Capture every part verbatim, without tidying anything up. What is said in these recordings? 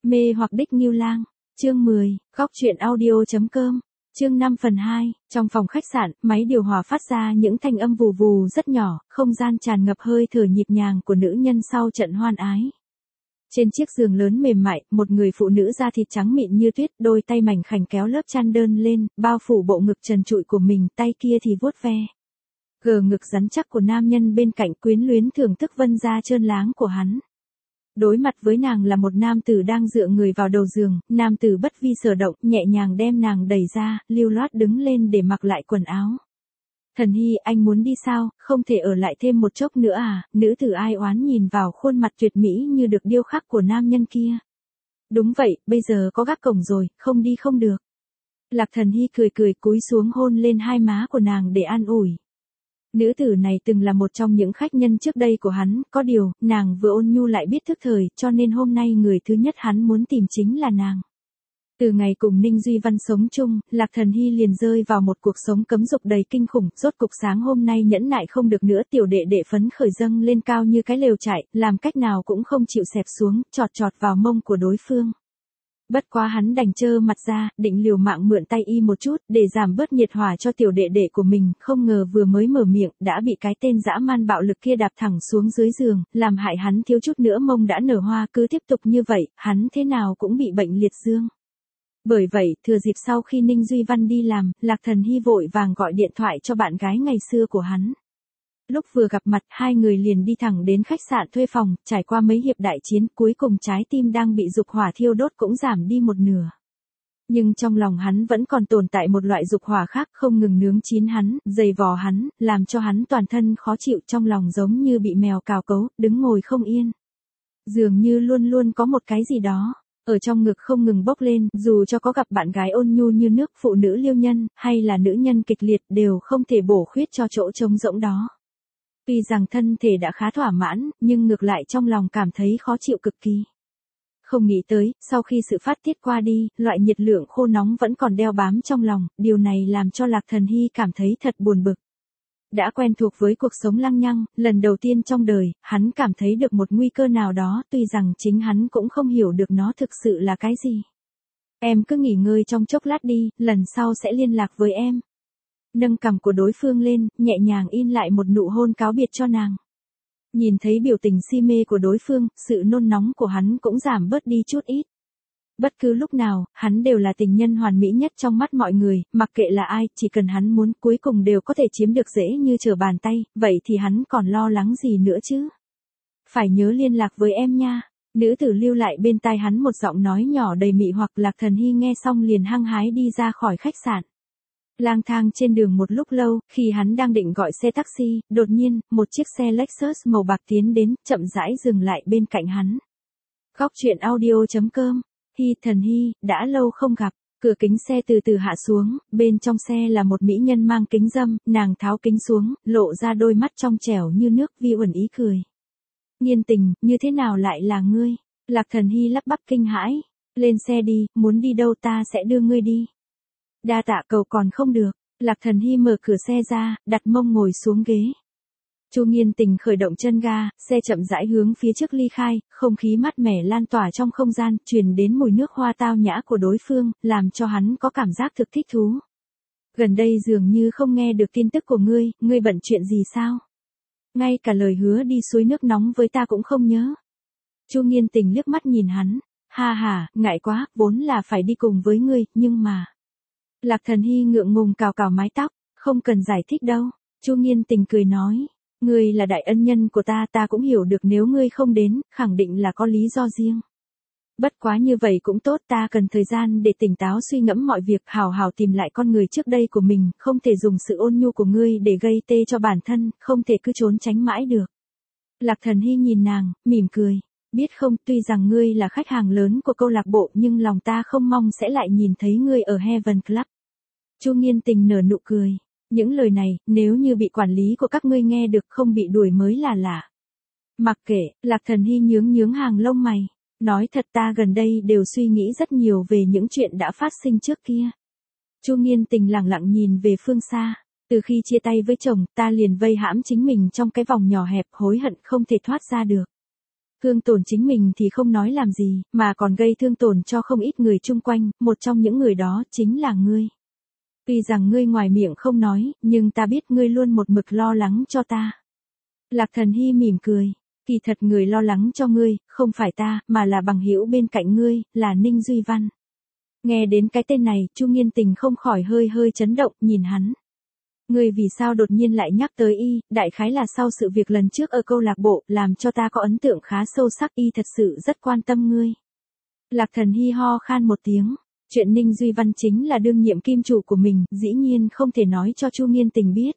Mê hoặc đích Ngưu Lang, chương mười, góc truyện audio chấm com, chương năm phần hai, trong phòng khách sạn, máy điều hòa phát ra những thanh âm vù vù rất nhỏ, không gian tràn ngập hơi thở nhịp nhàng của nữ nhân sau trận hoan ái. Trên chiếc giường lớn mềm mại, một người phụ nữ da thịt trắng mịn như tuyết, đôi tay mảnh khảnh kéo lớp chăn đơn lên, bao phủ bộ ngực trần trụi của mình, tay kia thì vuốt ve gờ ngực rắn chắc của nam nhân bên cạnh, quyến luyến thưởng thức vân da trơn láng của hắn. Đối mặt với nàng là một nam tử đang dựa người vào đầu giường, nam tử bất vi sở động, nhẹ nhàng đem nàng đẩy ra, lưu loát đứng lên để mặc lại quần áo. Thần Hy, anh muốn đi sao, không thể ở lại thêm một chốc nữa à? Nữ tử ai oán nhìn vào khuôn mặt tuyệt mỹ như được điêu khắc của nam nhân kia. Đúng vậy, bây giờ có gác cổng rồi, không đi không được. Lạc Thần Hy cười cười cúi xuống hôn lên hai má của nàng để an ủi. Nữ tử này từng là một trong những khách nhân trước đây của hắn, có điều, nàng vừa ôn nhu lại biết thức thời, cho nên hôm nay người thứ nhất hắn muốn tìm chính là nàng. Từ ngày cùng Ninh Duy Văn sống chung, Lạc Thần Hy liền rơi vào một cuộc sống cấm dục đầy kinh khủng, rốt cục sáng hôm nay nhẫn nại không được nữa, tiểu đệ đệ phấn khởi dâng lên cao như cái lều trại, làm cách nào cũng không chịu xẹp xuống, chọt chọt vào mông của đối phương. Bất quá hắn đành trơ mặt ra, định liều mạng mượn tay y một chút, để giảm bớt nhiệt hỏa cho tiểu đệ đệ của mình, không ngờ vừa mới mở miệng, đã bị cái tên dã man bạo lực kia đạp thẳng xuống dưới giường, làm hại hắn thiếu chút nữa mông đã nở hoa, cứ tiếp tục như vậy, hắn thế nào cũng bị bệnh liệt dương. Bởi vậy, thừa dịp sau khi Ninh Duy Văn đi làm, Lạc Thần Hy vội vàng gọi điện thoại cho bạn gái ngày xưa của hắn. Lúc vừa gặp mặt, hai người liền đi thẳng đến khách sạn thuê phòng, trải qua mấy hiệp đại chiến, cuối cùng trái tim đang bị dục hỏa thiêu đốt cũng giảm đi một nửa. Nhưng trong lòng hắn vẫn còn tồn tại một loại dục hỏa khác, không ngừng nướng chín hắn, dày vò hắn, làm cho hắn toàn thân khó chịu, trong lòng giống như bị mèo cào cấu, đứng ngồi không yên. Dường như luôn luôn có một cái gì đó ở trong ngực không ngừng bốc lên, dù cho có gặp bạn gái ôn nhu như nước, phụ nữ liêu nhân, hay là nữ nhân kịch liệt, đều không thể bổ khuyết cho chỗ trống rỗng đó. Tuy rằng thân thể đã khá thỏa mãn, nhưng ngược lại trong lòng cảm thấy khó chịu cực kỳ. Không nghĩ tới, sau khi sự phát tiết qua đi, loại nhiệt lượng khô nóng vẫn còn đeo bám trong lòng, điều này làm cho Lạc Thần Hy cảm thấy thật buồn bực. Đã quen thuộc với cuộc sống lăng nhăng, lần đầu tiên trong đời, hắn cảm thấy được một nguy cơ nào đó, tuy rằng chính hắn cũng không hiểu được nó thực sự là cái gì. Em cứ nghỉ ngơi trong chốc lát đi, lần sau sẽ liên lạc với em. Nâng cằm của đối phương lên, nhẹ nhàng in lại một nụ hôn cáo biệt cho nàng. Nhìn thấy biểu tình si mê của đối phương, sự nôn nóng của hắn cũng giảm bớt đi chút ít. Bất cứ lúc nào, hắn đều là tình nhân hoàn mỹ nhất trong mắt mọi người, mặc kệ là ai, chỉ cần hắn muốn, cuối cùng đều có thể chiếm được dễ như trở bàn tay, vậy thì hắn còn lo lắng gì nữa chứ? Phải nhớ liên lạc với em nha. Nữ tử lưu lại bên tai hắn một giọng nói nhỏ đầy mị hoặc. Lạc Thần Hy nghe xong liền hăng hái đi ra khỏi khách sạn. Lang thang trên đường một lúc lâu, khi hắn đang định gọi xe taxi, đột nhiên, một chiếc xe Lexus màu bạc tiến đến, chậm rãi dừng lại bên cạnh hắn. Góc truyện audio chấm com, Hy, Thần Hy, đã lâu không gặp. Cửa kính xe từ từ hạ xuống, bên trong xe là một mỹ nhân mang kính râm, nàng tháo kính xuống, lộ ra đôi mắt trong trẻo như nước, vi uẩn ý cười. Nhiên Tình, như thế nào lại là ngươi? Lạc Thần Hy lắp bắp kinh hãi. Lên xe đi, muốn đi đâu ta sẽ đưa ngươi đi. Đa tạ cầu còn không được. Lạc Thần Hy mở cửa xe ra, đặt mông ngồi xuống ghế. Chu Nhiên Tình khởi động chân ga, xe chậm rãi hướng phía trước ly khai, không khí mát mẻ lan tỏa trong không gian, truyền đến mùi nước hoa tao nhã của đối phương, làm cho hắn có cảm giác thực thích thú. Gần đây dường như không nghe được tin tức của ngươi, ngươi bận chuyện gì sao? Ngay cả lời hứa đi suối nước nóng với ta cũng không nhớ. Chu Nhiên Tình liếc mắt nhìn hắn, ha ha, ngại quá, vốn là phải đi cùng với ngươi, nhưng mà... Lạc Thần Hy ngượng ngùng cào cào mái tóc, không cần giải thích đâu. Chu Nhiên Tình cười nói, ngươi là đại ân nhân của ta, ta cũng hiểu được nếu ngươi không đến, khẳng định là có lý do riêng. Bất quá như vậy cũng tốt, ta cần thời gian để tỉnh táo suy ngẫm mọi việc, hào hào tìm lại con người trước đây của mình, không thể dùng sự ôn nhu của ngươi để gây tê cho bản thân, không thể cứ trốn tránh mãi được. Lạc Thần Hy nhìn nàng, mỉm cười. Biết không, tuy rằng ngươi là khách hàng lớn của câu lạc bộ nhưng lòng ta không mong sẽ lại nhìn thấy ngươi ở Heaven Club. Chu Nhiên Tình nở nụ cười. Những lời này, nếu như bị quản lý của các ngươi nghe được không bị đuổi mới là lạ. Mặc kệ, Lạc Thần Hy nhướng nhướng hàng lông mày. Nói thật ta gần đây đều suy nghĩ rất nhiều về những chuyện đã phát sinh trước kia. Chu Nhiên Tình lặng lặng nhìn về phương xa. Từ khi chia tay với chồng, ta liền vây hãm chính mình trong cái vòng nhỏ hẹp, hối hận không thể thoát ra được. Thương tổn chính mình thì không nói làm gì, mà còn gây thương tổn cho không ít người chung quanh, một trong những người đó chính là ngươi. Tuy rằng ngươi ngoài miệng không nói, nhưng ta biết ngươi luôn một mực lo lắng cho ta. Lạc Thần Hy mỉm cười, kỳ thật người lo lắng cho ngươi, không phải ta, mà là bằng hữu bên cạnh ngươi, là Ninh Duy Văn. Nghe đến cái tên này, Chu Nghiên Tình không khỏi hơi hơi chấn động, nhìn hắn. Ngươi vì sao đột nhiên lại nhắc tới y, đại khái là sau sự việc lần trước ở câu lạc bộ, làm cho ta có ấn tượng khá sâu sắc, y thật sự rất quan tâm ngươi. Lạc Thần Hy ho khan một tiếng, chuyện Ninh Duy Văn chính là đương nhiệm kim chủ của mình, dĩ nhiên không thể nói cho Chu Nghiên Tình biết.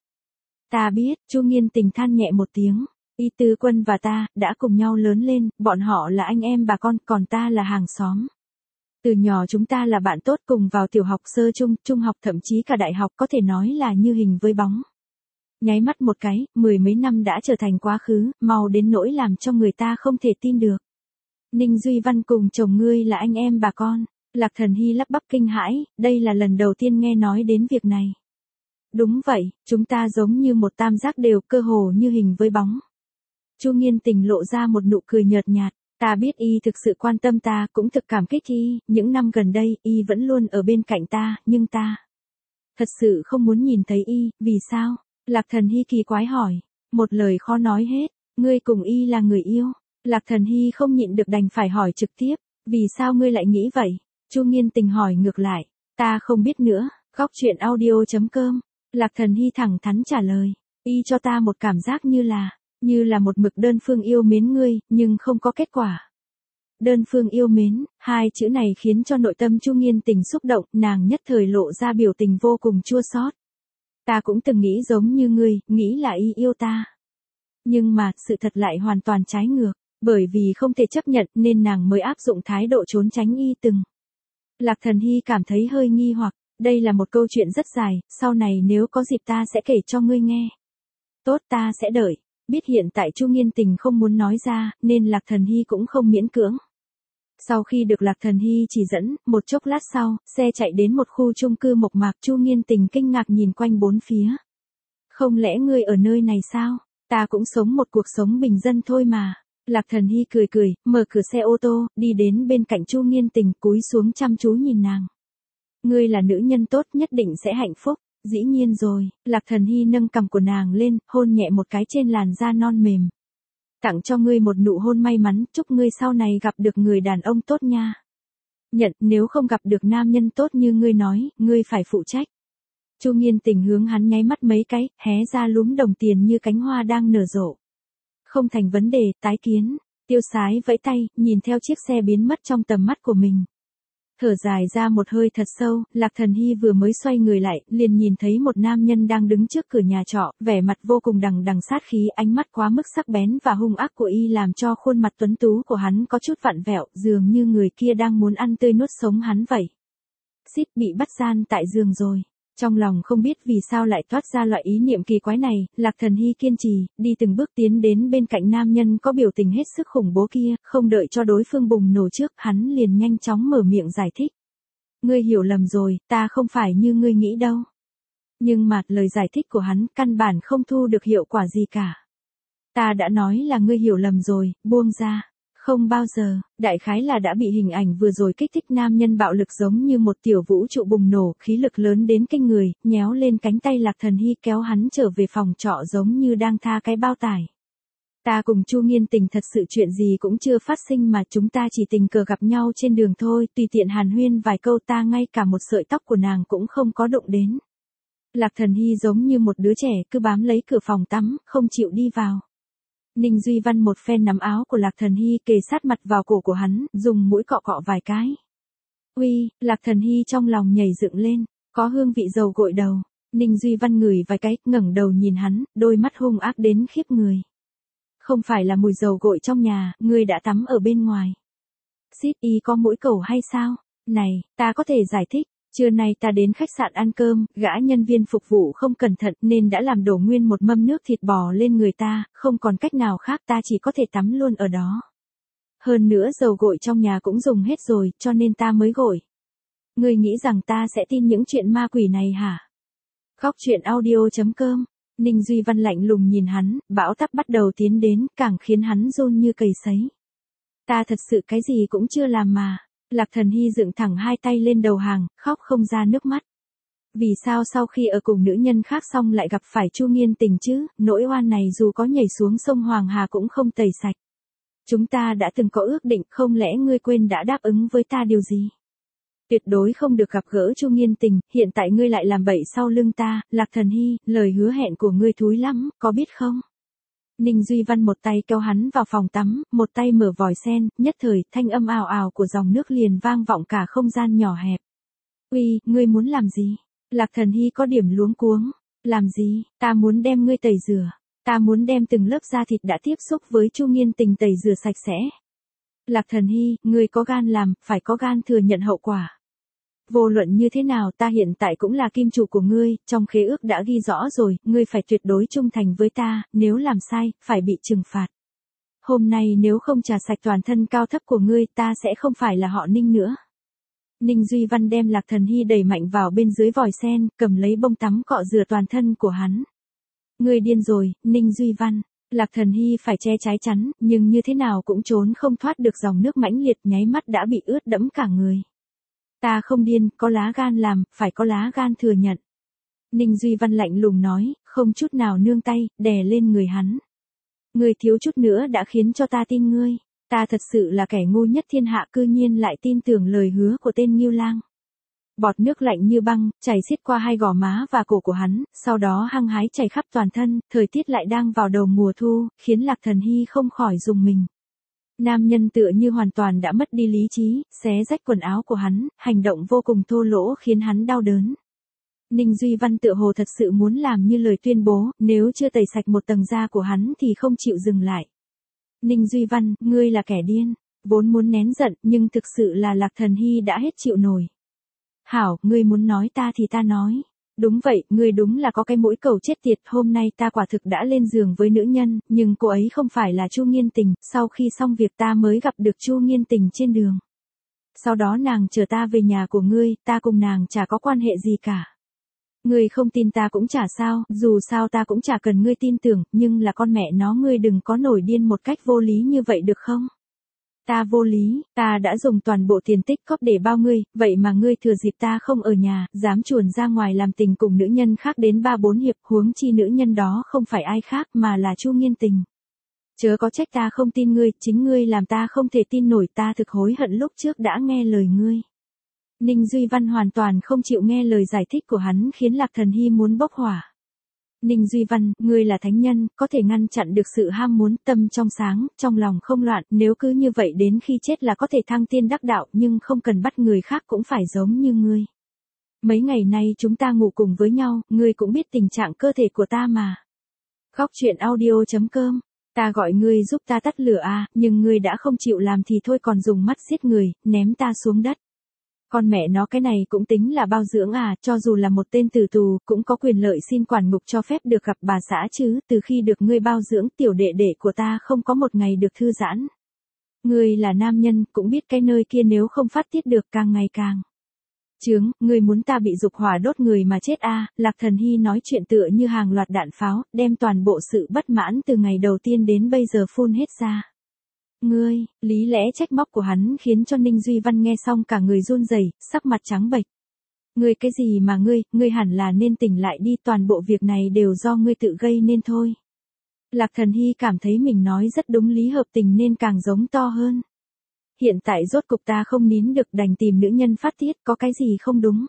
Ta biết, Chu Nghiên Tình than nhẹ một tiếng, Y Tứ Quân và ta, đã cùng nhau lớn lên, bọn họ là anh em bà con, còn ta là hàng xóm. Từ nhỏ chúng ta là bạn tốt, cùng vào tiểu học sơ trung, trung học thậm chí cả đại học, có thể nói là như hình với bóng. Nháy mắt một cái, mười mấy năm đã trở thành quá khứ, mau đến nỗi làm cho người ta không thể tin được. Ninh Duy Văn cùng chồng ngươi là anh em bà con. Lạc Thần Hy lắp bắp kinh hãi, đây là lần đầu tiên nghe nói đến việc này. Đúng vậy, chúng ta giống như một tam giác đều, cơ hồ như hình với bóng. Chu Nghiên Tình lộ ra một nụ cười nhợt nhạt, ta biết y thực sự quan tâm ta, cũng thực cảm kích y, những năm gần đây, y vẫn luôn ở bên cạnh ta, nhưng ta thật sự không muốn nhìn thấy y, vì sao? Lạc Thần Hy kỳ quái hỏi, một lời khó nói hết, ngươi cùng y là người yêu. Lạc Thần Hy không nhịn được đành phải hỏi trực tiếp, vì sao ngươi lại nghĩ vậy? Chu Nghiên Tình hỏi ngược lại, ta không biết nữa. Góc truyện audio chấm com. Lạc Thần Hy thẳng thắn trả lời, y cho ta một cảm giác như là, như là một mực đơn phương yêu mến ngươi, nhưng không có kết quả. Đơn phương yêu mến, hai chữ này khiến cho nội tâm Chu Nghiên Tình xúc động, nàng nhất thời lộ ra biểu tình vô cùng chua xót. Ta cũng từng nghĩ giống như ngươi, nghĩ là y yêu ta. Nhưng mà, sự thật lại hoàn toàn trái ngược, bởi vì không thể chấp nhận nên nàng mới áp dụng thái độ trốn tránh y từng. Lạc Thần Hy cảm thấy hơi nghi hoặc, đây là một câu chuyện rất dài, sau này nếu có dịp ta sẽ kể cho ngươi nghe. Tốt, ta sẽ đợi. Biết hiện tại Chu Nghiên Tình không muốn nói ra, nên Lạc Thần Hy cũng không miễn cưỡng. Sau khi được Lạc Thần Hy chỉ dẫn, một chốc lát sau, xe chạy đến một khu chung cư mộc mạc, Chu Nghiên Tình kinh ngạc nhìn quanh bốn phía. Không lẽ ngươi ở nơi này sao? Ta cũng sống một cuộc sống bình dân thôi mà. Lạc Thần Hy cười cười, mở cửa xe ô tô, đi đến bên cạnh Chu Nghiên Tình, cúi xuống chăm chú nhìn nàng. Ngươi là nữ nhân tốt, nhất định sẽ hạnh phúc. Dĩ nhiên rồi. Lạc Thần Hy nâng cằm của nàng lên, hôn nhẹ một cái trên làn da non mềm. Tặng cho ngươi một nụ hôn may mắn, chúc ngươi sau này gặp được người đàn ông tốt nha. Nhận, nếu không gặp được nam nhân tốt như ngươi nói, ngươi phải phụ trách. Chu Nghiên Tình hướng hắn nháy mắt mấy cái, hé ra lúm đồng tiền như cánh hoa đang nở rộ. Không thành vấn đề, tái kiến. Tiêu Sái vẫy tay, nhìn theo chiếc xe biến mất trong tầm mắt của mình. Thở dài ra một hơi thật sâu, Lạc Thần Hy vừa mới xoay người lại, liền nhìn thấy một nam nhân đang đứng trước cửa nhà trọ, vẻ mặt vô cùng đằng đằng sát khí, ánh mắt quá mức sắc bén và hung ác của y làm cho khuôn mặt tuấn tú của hắn có chút vặn vẹo, dường như người kia đang muốn ăn tươi nuốt sống hắn vậy. Xít, bị bắt gian tại giường rồi. Trong lòng không biết vì sao lại thoát ra loại ý niệm kỳ quái này, Lạc Thần Hy kiên trì, đi từng bước tiến đến bên cạnh nam nhân có biểu tình hết sức khủng bố kia, không đợi cho đối phương bùng nổ trước, hắn liền nhanh chóng mở miệng giải thích. Ngươi hiểu lầm rồi, ta không phải như ngươi nghĩ đâu. Nhưng mà, lời giải thích của hắn, căn bản không thu được hiệu quả gì cả. Ta đã nói là ngươi hiểu lầm rồi, buông ra. Không bao giờ, đại khái là đã bị hình ảnh vừa rồi kích thích nam nhân bạo lực giống như một tiểu vũ trụ bùng nổ, khí lực lớn đến kinh người, nhéo lên cánh tay Lạc Thần Hy kéo hắn trở về phòng trọ giống như đang tha cái bao tải. Ta cùng Chu Nghiên Tình thật sự chuyện gì cũng chưa phát sinh mà chúng ta chỉ tình cờ gặp nhau trên đường thôi, tùy tiện hàn huyên vài câu, ta ngay cả một sợi tóc của nàng cũng không có đụng đến. Lạc Thần Hy giống như một đứa trẻ cứ bám lấy cửa phòng tắm, không chịu đi vào. Ninh Duy Văn một phen nắm áo của Lạc Thần Hy kề sát mặt vào cổ của hắn, dùng mũi cọ cọ vài cái. Uy, Lạc Thần Hy trong lòng nhảy dựng lên, có hương vị dầu gội đầu. Ninh Duy Văn ngửi vài cái, ngẩng đầu nhìn hắn, đôi mắt hung ác đến khiếp người. Không phải là mùi dầu gội trong nhà, ngươi đã tắm ở bên ngoài. Xít, y có mũi cầu hay sao? Này, ta có thể giải thích. Trưa nay ta đến khách sạn ăn cơm, gã nhân viên phục vụ không cẩn thận nên đã làm đổ nguyên một mâm nước thịt bò lên người ta, không còn cách nào khác, ta chỉ có thể tắm luôn ở đó. Hơn nữa dầu gội trong nhà cũng dùng hết rồi, cho nên ta mới gội. Ngươi nghĩ rằng ta sẽ tin những chuyện ma quỷ này hả? Góc truyện audio chấm com. Ninh Duy Văn lạnh lùng nhìn hắn, bão táp bắt đầu tiến đến, càng khiến hắn run như cầy sấy. Ta thật sự cái gì cũng chưa làm mà. Lạc Thần Hy dựng thẳng hai tay lên đầu hàng, khóc không ra nước mắt. Vì sao sau khi ở cùng nữ nhân khác xong lại gặp phải Chu Nghiên Tình chứ, nỗi oan này dù có nhảy xuống sông Hoàng Hà cũng không tẩy sạch. Chúng ta đã từng có ước định, không lẽ ngươi quên đã đáp ứng với ta điều gì? Tuyệt đối không được gặp gỡ Chu Nghiên Tình, hiện tại ngươi lại làm bậy sau lưng ta, Lạc Thần Hy, lời hứa hẹn của ngươi thúi lắm, có biết không? Ninh Duy Văn một tay kéo hắn vào phòng tắm, một tay mở vòi sen, nhất thời, thanh âm ào ào của dòng nước liền vang vọng cả không gian nhỏ hẹp. Uy, ngươi muốn làm gì? Lạc Thần Hy có điểm luống cuống. Làm gì? Ta muốn đem ngươi tẩy rửa. Ta muốn đem từng lớp da thịt đã tiếp xúc với Chu Nghiên Tình tẩy rửa sạch sẽ. Lạc Thần Hy, ngươi có gan làm, phải có gan thừa nhận hậu quả. Vô luận như thế nào ta hiện tại cũng là kim chủ của ngươi, trong khế ước đã ghi rõ rồi, ngươi phải tuyệt đối trung thành với ta, nếu làm sai, phải bị trừng phạt. Hôm nay nếu không trả sạch toàn thân cao thấp của ngươi, ta sẽ không phải là họ Ninh nữa. Ninh Duy Văn đem Lạc Thần Hy đẩy mạnh vào bên dưới vòi sen, cầm lấy bông tắm cọ rửa toàn thân của hắn. Ngươi điên rồi, Ninh Duy Văn. Lạc Thần Hy phải che trái chắn, nhưng như thế nào cũng trốn không thoát được dòng nước mãnh liệt, nháy mắt đã bị ướt đẫm cả người. Ta không điên, có lá gan làm, phải có lá gan thừa nhận. Ninh Duy Văn lạnh lùng nói, không chút nào nương tay, đè lên người hắn. Ngươi thiếu chút nữa đã khiến cho ta tin ngươi. Ta thật sự là kẻ ngu nhất thiên hạ, cư nhiên lại tin tưởng lời hứa của tên Ngưu Lang. Bọt nước lạnh như băng, chảy xiết qua hai gò má và cổ của hắn, sau đó hăng hái chảy khắp toàn thân, thời tiết lại đang vào đầu mùa thu, khiến Lạc Thần Hy không khỏi rùng mình. Nam nhân tựa như hoàn toàn đã mất đi lý trí, xé rách quần áo của hắn, hành động vô cùng thô lỗ khiến hắn đau đớn. Ninh Duy Văn tựa hồ thật sự muốn làm như lời tuyên bố, nếu chưa tẩy sạch một tầng da của hắn thì không chịu dừng lại. Ninh Duy Văn, ngươi là kẻ điên, vốn muốn nén giận, nhưng thực sự là Lạc Thần Hy đã hết chịu nổi. Hảo, ngươi muốn nói ta thì ta nói. Đúng vậy, ngươi đúng là có cái mũi cầu chết tiệt, hôm nay ta quả thực đã lên giường với nữ nhân, nhưng cô ấy không phải là Chu Nghiên Tình, sau khi xong việc ta mới gặp được Chu Nghiên Tình trên đường. Sau đó nàng chở ta về nhà của ngươi, ta cùng nàng chả có quan hệ gì cả. Ngươi không tin ta cũng chả sao, dù sao ta cũng chả cần ngươi tin tưởng, nhưng là con mẹ nó ngươi đừng có nổi điên một cách vô lý như vậy được không? Ta vô lý, ta đã dùng toàn bộ tiền tích cóp để bao ngươi, vậy mà ngươi thừa dịp ta không ở nhà, dám chuồn ra ngoài làm tình cùng nữ nhân khác đến ba bốn hiệp, huống chi nữ nhân đó không phải ai khác mà là Chu Nghiên Tình. Chớ có trách ta không tin ngươi, chính ngươi làm ta không thể tin nổi, ta thực hối hận lúc trước đã nghe lời ngươi. Ninh Duy Văn hoàn toàn không chịu nghe lời giải thích của hắn khiến Lạc Thần Hy muốn bốc hỏa. Ninh Duy Văn, ngươi là thánh nhân, có thể ngăn chặn được sự ham muốn, tâm trong sáng, trong lòng không loạn, nếu cứ như vậy đến khi chết là có thể thăng tiên đắc đạo, nhưng không cần bắt người khác cũng phải giống như ngươi. Mấy ngày nay chúng ta ngủ cùng với nhau, ngươi cũng biết tình trạng cơ thể của ta mà. Góc truyện audio chấm com. Ta gọi ngươi giúp ta tắt lửa à, nhưng ngươi đã không chịu làm thì thôi còn dùng mắt giết người, ném ta xuống đất. Con mẹ nó cái này cũng tính là bao dưỡng à, cho dù là một tên tử tù, cũng có quyền lợi xin quản ngục cho phép được gặp bà xã chứ, từ khi được ngươi bao dưỡng tiểu đệ đệ của ta không có một ngày được thư giãn. Ngươi là nam nhân, cũng biết cái nơi kia nếu không phát tiết được càng ngày càng. Chướng, ngươi muốn ta bị dục hỏa đốt người mà chết à, Lạc Thần Hy nói chuyện tựa như hàng loạt đạn pháo, đem toàn bộ sự bất mãn từ ngày đầu tiên đến bây giờ phun hết ra. Ngươi, lý lẽ trách móc của hắn khiến cho Ninh Duy Văn nghe xong cả người run rẩy, sắc mặt trắng bệch. Ngươi cái gì mà ngươi, ngươi hẳn là nên tỉnh lại đi, toàn bộ việc này đều do ngươi tự gây nên thôi. Lạc Thần Hy cảm thấy mình nói rất đúng, lý hợp tình nên càng giống to hơn. Hiện tại rốt cục ta không nín được đành tìm nữ nhân phát tiết, có cái gì không đúng.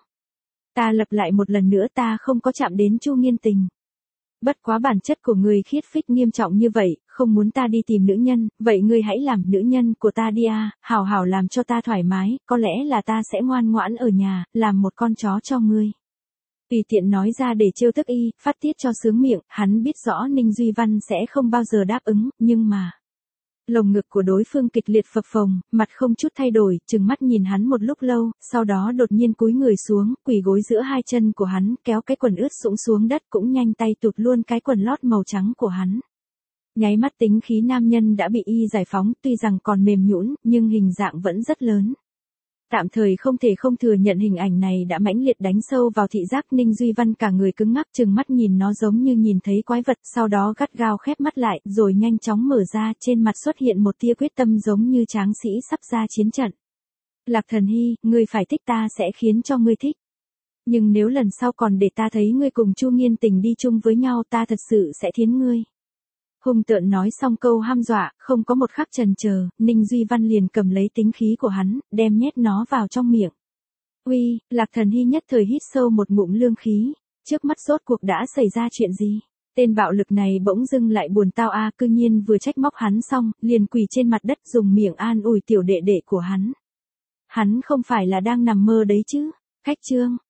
Ta lặp lại một lần nữa, ta không có chạm đến Chu Nghiên Tình. Bất quá bản chất của người khiết phích nghiêm trọng như vậy, không muốn ta đi tìm nữ nhân, vậy ngươi hãy làm nữ nhân của ta đi à, hảo hảo làm cho ta thoải mái, có lẽ là ta sẽ ngoan ngoãn ở nhà, làm một con chó cho ngươi. Tùy tiện nói ra để trêu tức y, phát tiết cho sướng miệng, hắn biết rõ Ninh Duy Văn sẽ không bao giờ đáp ứng, nhưng mà... Lồng ngực của đối phương kịch liệt phập phồng, mặt không chút thay đổi, trừng mắt nhìn hắn một lúc lâu, sau đó đột nhiên cúi người xuống, quỳ gối giữa hai chân của hắn, kéo cái quần ướt sũng xuống đất, cũng nhanh tay tụt luôn cái quần lót màu trắng của hắn. Nháy mắt tính khí nam nhân đã bị y giải phóng, tuy rằng còn mềm nhũn, nhưng hình dạng vẫn rất lớn. Tạm thời không thể không thừa nhận hình ảnh này đã mãnh liệt đánh sâu vào thị giác. Ninh Duy Văn cả người cứng ngắc, trừng mắt nhìn nó giống như nhìn thấy quái vật, sau đó gắt gao khép mắt lại, rồi nhanh chóng mở ra, trên mặt xuất hiện một tia quyết tâm giống như tráng sĩ sắp ra chiến trận. Lạc Thần Hy, ngươi phải thích ta sẽ khiến cho ngươi thích. Nhưng nếu lần sau còn để ta thấy ngươi cùng Chu Nghiên Tình đi chung với nhau, ta thật sự sẽ thiến ngươi. Hung tợn nói xong câu hăm dọa, không có một khắc chần chờ, Ninh Duy Văn liền cầm lấy tính khí của hắn, đem nhét nó vào trong miệng. Uy, Lạc Thần Hy nhất thời hít sâu một ngụm lương khí, trước mắt rốt cuộc đã xảy ra chuyện gì? Tên bạo lực này bỗng dưng lại buồn tao a, cư nhiên vừa trách móc hắn xong, liền quỳ trên mặt đất dùng miệng an ủi tiểu đệ đệ của hắn. Hắn không phải là đang nằm mơ đấy chứ? Khách trương,